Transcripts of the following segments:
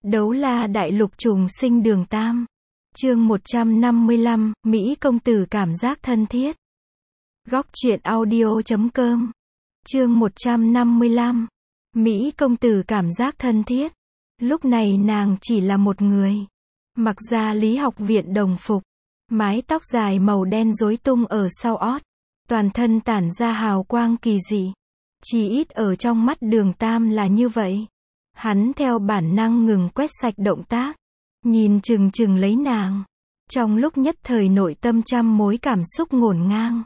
Đấu la đại lục trùng sinh đường Tam. Chương 155, Mỹ công tử cảm giác thân thiết. Góc truyện audio.com. Chương 155. Mỹ công tử cảm giác thân thiết. Lúc này nàng chỉ là một người. Mặc ra lý học viện đồng phục. Mái tóc dài màu đen rối tung ở sau ót. Toàn thân tản ra hào quang kỳ dị. Chỉ ít ở trong mắt đường Tam là như vậy. Hắn theo bản năng ngừng quét sạch động tác. Nhìn chừng chừng lấy nàng. Trong lúc nhất thời nội tâm trăm mối cảm xúc ngổn ngang.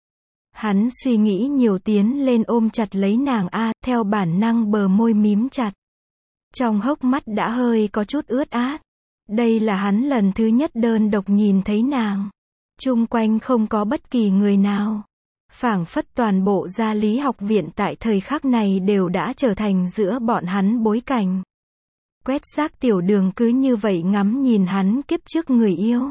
Hắn suy nghĩ nhiều tiến lên ôm chặt lấy nàng theo bản năng bờ môi mím chặt. Trong hốc mắt đã hơi có chút ướt át. Đây là hắn lần thứ nhất đơn độc nhìn thấy nàng. Chung quanh không có bất kỳ người nào. Phảng phất toàn bộ gia lý học viện tại thời khắc này đều đã trở thành giữa bọn hắn bối cảnh. Quét rác tiểu đường cứ như vậy ngắm nhìn hắn kiếp trước người yêu.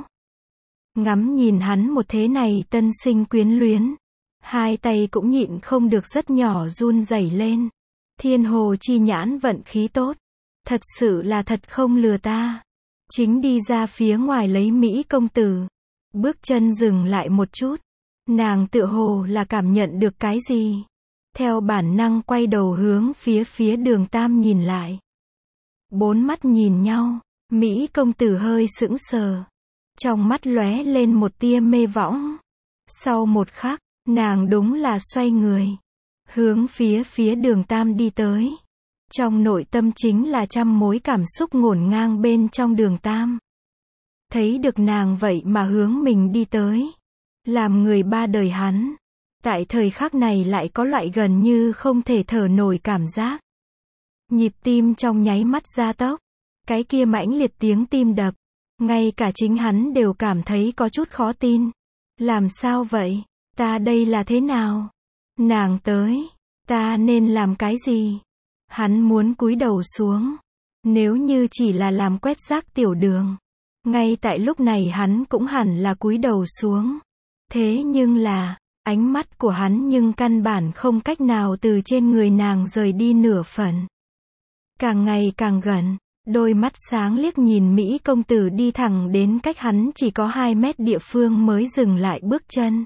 Ngắm nhìn hắn một thế này tân sinh quyến luyến. Hai tay cũng nhịn không được rất nhỏ run rẩy lên. Thiên hồ chi nhãn vận khí tốt. Thật sự là thật không lừa ta. Chính đi ra phía ngoài lấy Mỹ công tử. Bước chân dừng lại một chút. Nàng tựa hồ là cảm nhận được cái gì. Theo bản năng quay đầu hướng phía đường Tam nhìn lại. Bốn mắt nhìn nhau. Mỹ công tử hơi sững sờ. Trong mắt lóe lên một tia mê võng. Sau một khắc, nàng đúng là xoay người. Hướng phía đường Tam đi tới. Trong nội tâm chính là trăm mối cảm xúc ngổn ngang bên trong đường Tam. Thấy được nàng vậy mà hướng mình đi tới. Làm người ba đời hắn. Tại thời khắc này lại có loại gần như không thể thở nổi cảm giác. Nhịp tim trong nháy mắt gia tốc. Cái kia mãnh liệt tiếng tim đập. Ngay cả chính hắn đều cảm thấy có chút khó tin. Làm sao vậy? Ta đây là thế nào? Nàng tới. Ta nên làm cái gì? Hắn muốn cúi đầu xuống. Nếu như chỉ là làm quét rác tiểu đường. Ngay tại lúc này hắn cũng hẳn là cúi đầu xuống. Thế nhưng là, ánh mắt của hắn nhưng căn bản không cách nào từ trên người nàng rời đi nửa phần. Càng ngày càng gần, đôi mắt sáng liếc nhìn Mỹ công tử đi thẳng đến cách hắn chỉ có 2 mét địa phương mới dừng lại bước chân.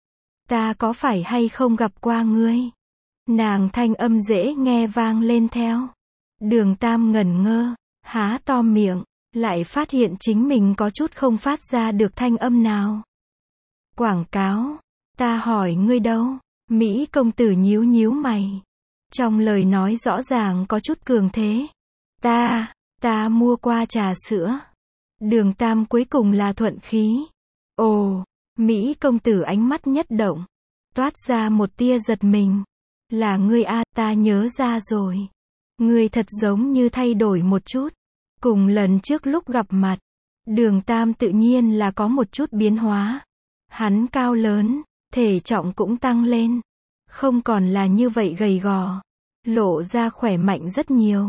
Ta có phải hay không gặp qua ngươi? Nàng thanh âm dễ nghe vang lên theo. Đường Tam ngẩn ngơ, há to miệng, lại phát hiện chính mình có chút không phát ra được thanh âm nào. Quảng cáo, ta hỏi ngươi đâu? Mỹ công tử nhíu nhíu mày. Trong lời nói rõ ràng có chút cường thế. Ta mua qua trà sữa. Đường Tam cuối cùng là thuận khí. Ồ, Mỹ công tử ánh mắt nhất động. Toát ra một tia giật mình. Là ngươi ta nhớ ra rồi. Ngươi thật giống như thay đổi một chút. Cùng lần trước lúc gặp mặt. Đường Tam tự nhiên là có một chút biến hóa. Hắn cao lớn, thể trọng cũng tăng lên. Không còn là như vậy gầy gò. Lộ ra khỏe mạnh rất nhiều.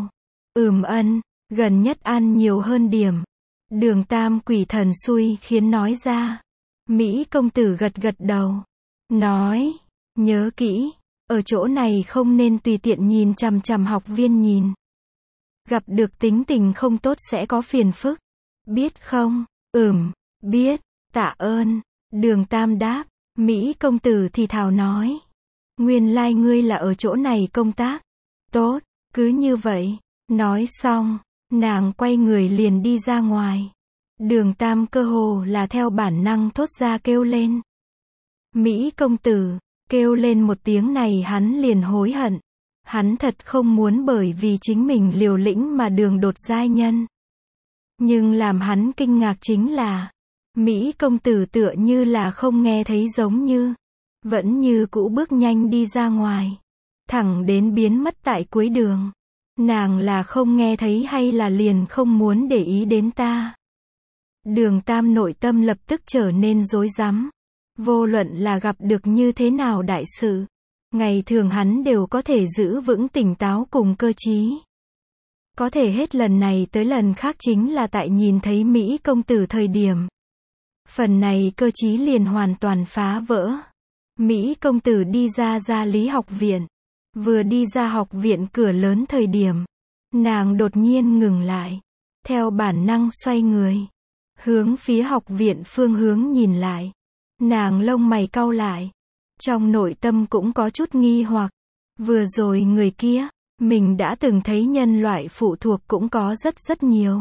Gần nhất ăn nhiều hơn điểm. Đường Tam quỷ thần xui khiến nói ra. Mỹ công tử gật gật đầu. Nói, nhớ kỹ, ở chỗ này không nên tùy tiện nhìn chằm chằm học viên nhìn. Gặp được tính tình không tốt sẽ có phiền phức. Biết không? Biết, tạ ơn. Đường Tam đáp. Mỹ công tử thì thào nói. Nguyên lai ngươi là ở chỗ này công tác. Tốt, cứ như vậy. Nói xong, nàng quay người liền đi ra ngoài. Đường Tam cơ hồ là theo bản năng thốt ra kêu lên. Mỹ công tử, kêu lên một tiếng này hắn liền hối hận. Hắn thật không muốn bởi vì chính mình liều lĩnh mà đường đột giai nhân. Nhưng làm hắn kinh ngạc chính là, Mỹ công tử tựa như là không nghe thấy giống như, vẫn như cũ bước nhanh đi ra ngoài, thẳng đến biến mất tại cuối đường. Nàng là không nghe thấy hay là liền không muốn để ý đến ta? Đường Tam nội tâm lập tức trở nên rối rắm. Vô luận là gặp được như thế nào đại sự, ngày thường hắn đều có thể giữ vững tỉnh táo cùng cơ trí. Có thể hết lần này tới lần khác chính là tại nhìn thấy Mỹ công tử thời điểm. Phần này cơ trí liền hoàn toàn phá vỡ. Mỹ công tử đi ra gia lý học viện. Vừa đi ra học viện cửa lớn thời điểm. Nàng đột nhiên ngừng lại. theo bản năng xoay người, hướng phía học viện phương hướng nhìn lại. Nàng lông mày cau lại, trong nội tâm cũng có chút nghi hoặc. Vừa rồi người kia, mình đã từng thấy nhân loại phụ thuộc cũng có rất nhiều.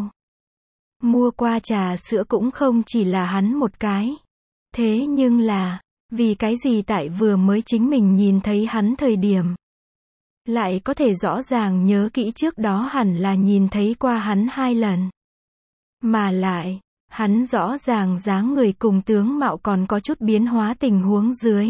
Mua qua trà sữa cũng không chỉ là hắn một cái. Thế nhưng là, vì cái gì tại vừa mới chính mình nhìn thấy hắn thời điểm, lại có thể rõ ràng nhớ kỹ trước đó hẳn là nhìn thấy qua hắn 2 lần. Mà lại, hắn rõ ràng dáng người cùng tướng mạo còn có chút biến hóa tình huống dưới.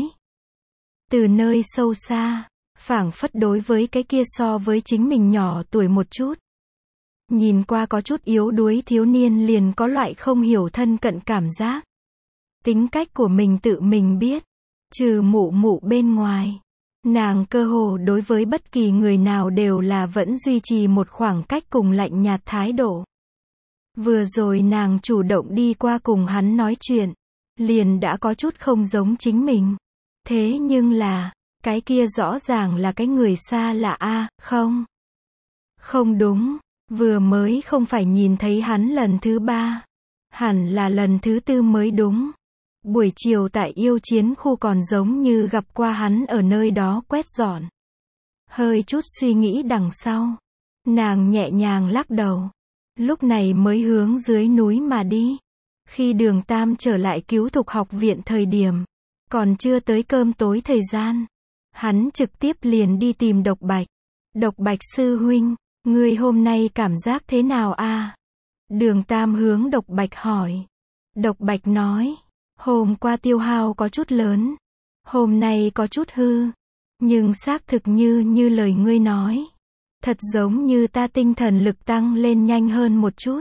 Từ nơi sâu xa, phảng phất đối với cái kia so với chính mình nhỏ tuổi một chút, nhìn qua có chút yếu đuối thiếu niên liền có loại không hiểu thân cận cảm giác. Tính cách của mình tự mình biết, trừ mụ mụ bên ngoài, nàng cơ hồ đối với bất kỳ người nào đều là vẫn duy trì một khoảng cách cùng lạnh nhạt thái độ. Vừa rồi nàng chủ động đi qua cùng hắn nói chuyện, liền đã có chút không giống chính mình. Thế nhưng là, cái kia rõ ràng là cái người xa lạ a, không? Không đúng, vừa mới không phải nhìn thấy hắn lần thứ 3, hẳn là lần thứ 4 mới đúng. Buổi chiều tại yêu chiến khu còn giống như gặp qua hắn ở nơi đó quét dọn. Hơi chút suy nghĩ đằng sau, nàng nhẹ nhàng lắc đầu, lúc này mới hướng dưới núi mà đi. Khi Đường Tam trở lại Cứu Thục học viện thời điểm, còn chưa tới cơm tối thời gian, hắn trực tiếp liền đi tìm Độc Bạch. Độc Bạch sư huynh, ngươi hôm nay cảm giác thế nào a? Đường Tam hướng Độc Bạch hỏi. Độc Bạch nói, hôm qua tiêu hao có chút lớn, hôm nay có chút hư, nhưng xác thực như lời ngươi nói, thật giống như ta tinh thần lực tăng lên nhanh hơn một chút.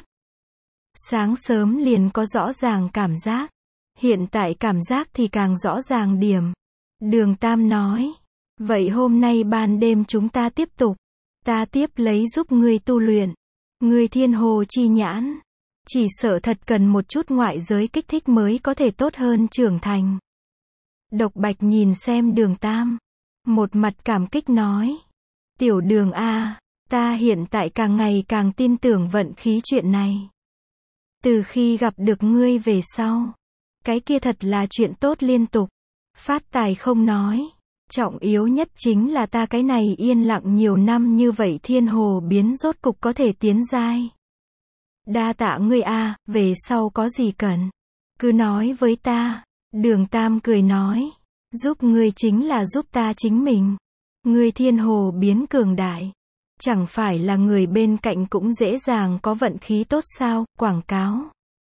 Sáng sớm liền có rõ ràng cảm giác, hiện tại cảm giác thì càng rõ ràng điểm. Đường Tam nói, vậy hôm nay ban đêm chúng ta tiếp tục, ta tiếp lấy giúp ngươi tu luyện. Ngươi thiên hồ chi nhãn, chỉ sợ thật cần một chút ngoại giới kích thích mới có thể tốt hơn trưởng thành. Độc Bạch nhìn xem Đường Tam, một mặt cảm kích nói, tiểu Đường a, ta hiện tại càng ngày càng tin tưởng vận khí chuyện này. Từ khi gặp được ngươi về sau, cái kia thật là chuyện tốt liên tục. Phát tài không nói, trọng yếu nhất chính là ta cái này yên lặng nhiều năm như vậy thiên hồ biến rốt cục có thể tiến giai. Đa tạ ngươi a, về sau có gì cần, cứ nói với ta. Đường Tam cười nói, giúp ngươi chính là giúp ta chính mình. Ngươi thiên hồ biến cường đại, chẳng phải là người bên cạnh cũng dễ dàng có vận khí tốt sao? Quảng cáo.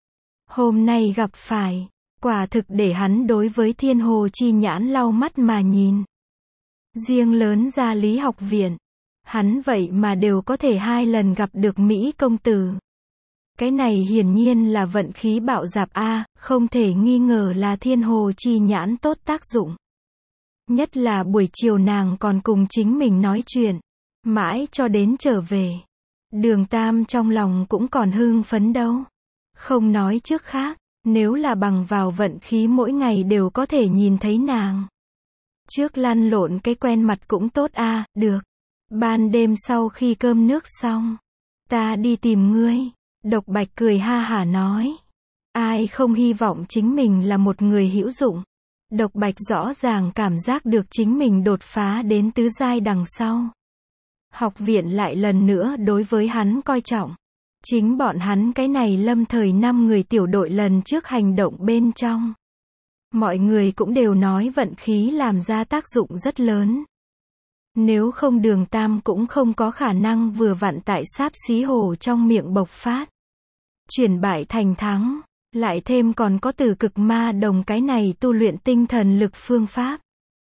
Hôm nay gặp phải, quả thực để hắn đối với thiên hồ chi nhãn lau mắt mà nhìn. Riêng lớn ra Lý học viện, hắn vậy mà đều có thể 2 lần gặp được Mỹ công tử. Cái này hiển nhiên là vận khí bạo dạp a, không thể nghi ngờ là thiên hồ chi nhãn tốt tác dụng. Nhất là buổi chiều nàng còn cùng chính mình nói chuyện, mãi cho đến trở về. Đường Tam trong lòng cũng còn hưng phấn đâu. Không nói trước khác, nếu là bằng vào vận khí mỗi ngày đều có thể nhìn thấy nàng. Trước lăn lộn cái quen mặt cũng tốt a, được. Ban đêm sau khi cơm nước xong, ta đi tìm ngươi. Độc Bạch cười ha hả nói. Ai không hy vọng chính mình là một người hữu dụng. Độc Bạch rõ ràng cảm giác được chính mình đột phá đến tứ giai đằng sau. Học viện lại lần nữa đối với hắn coi trọng. Chính bọn hắn cái này lâm thời 5 người tiểu đội lần trước hành động bên trong. Mọi người cũng đều nói vận khí làm ra tác dụng rất lớn. Nếu không Đường Tam cũng không có khả năng vừa vặn tại sáp xí hồ trong miệng bộc phát. Chuyển bại thành thắng, lại thêm còn có từ cực ma đồng cái này tu luyện tinh thần lực phương pháp.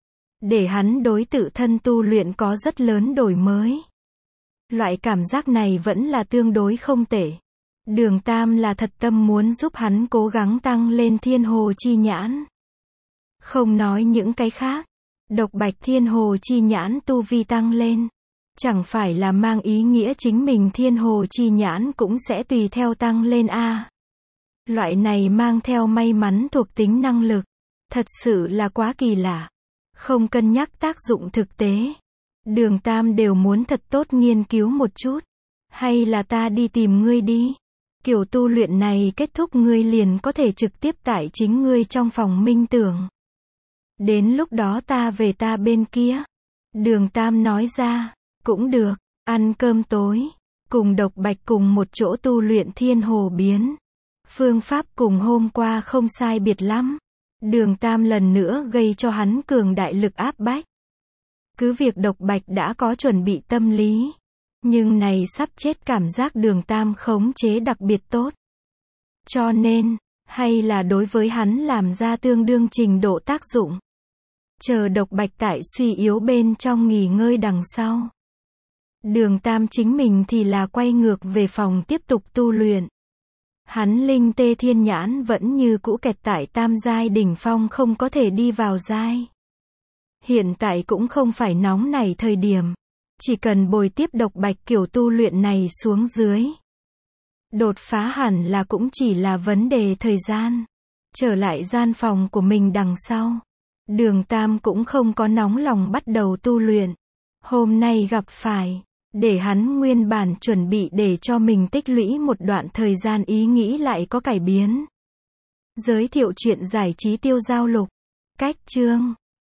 Để hắn đối tự thân tu luyện có rất lớn đổi mới. Loại cảm giác này vẫn là tương đối không tệ. Đường Tam là thật tâm muốn giúp hắn cố gắng tăng lên thiên hồ chi nhãn. Không nói những cái khác, Độc Bạch thiên hồ chi nhãn tu vi tăng lên, chẳng phải là mang ý nghĩa chính mình thiên hồ chi nhãn cũng sẽ tùy theo tăng lên a. Loại này mang theo may mắn thuộc tính năng lực, thật sự là quá kỳ lạ. Không cân nhắc tác dụng thực tế, Đường Tam đều muốn thật tốt nghiên cứu một chút. Hay là ta đi tìm ngươi đi? Kiểu tu luyện này kết thúc ngươi liền có thể trực tiếp tại chính ngươi trong phòng minh tưởng. Đến lúc đó ta về ta bên kia. Đường Tam nói ra, cũng được, ăn cơm tối. Cùng Độc Bạch cùng một chỗ tu luyện thiên hồ biến. Phương pháp cùng hôm qua không sai biệt lắm. Đường Tam lần nữa gây cho hắn cường đại lực áp bách. Cứ việc Độc Bạch đã có chuẩn bị tâm lý. Nhưng này sắp chết cảm giác Đường Tam khống chế đặc biệt tốt. Cho nên, hay là đối với hắn làm ra tương đương trình độ tác dụng. Chờ Độc Bạch tại suy yếu bên trong nghỉ ngơi đằng sau. Đường Tam chính mình thì là quay ngược về phòng tiếp tục tu luyện. Hắn linh tê thiên nhãn vẫn như cũ kẹt tại tam giai đỉnh phong không có thể đi vào giai. Hiện tại cũng không phải nóng nảy thời điểm. Chỉ cần bồi tiếp Độc Bạch kiểu tu luyện này xuống dưới. Đột phá hẳn là cũng chỉ là vấn đề thời gian. Trở lại gian phòng của mình đằng sau. Đường Tam cũng không có nóng lòng bắt đầu tu luyện. Hôm nay gặp phải. Để hắn nguyên bản chuẩn bị để cho mình tích lũy một đoạn thời gian ý nghĩ lại có cải biến. Giới thiệu chuyện giải trí tiêu giao lục. Cách chương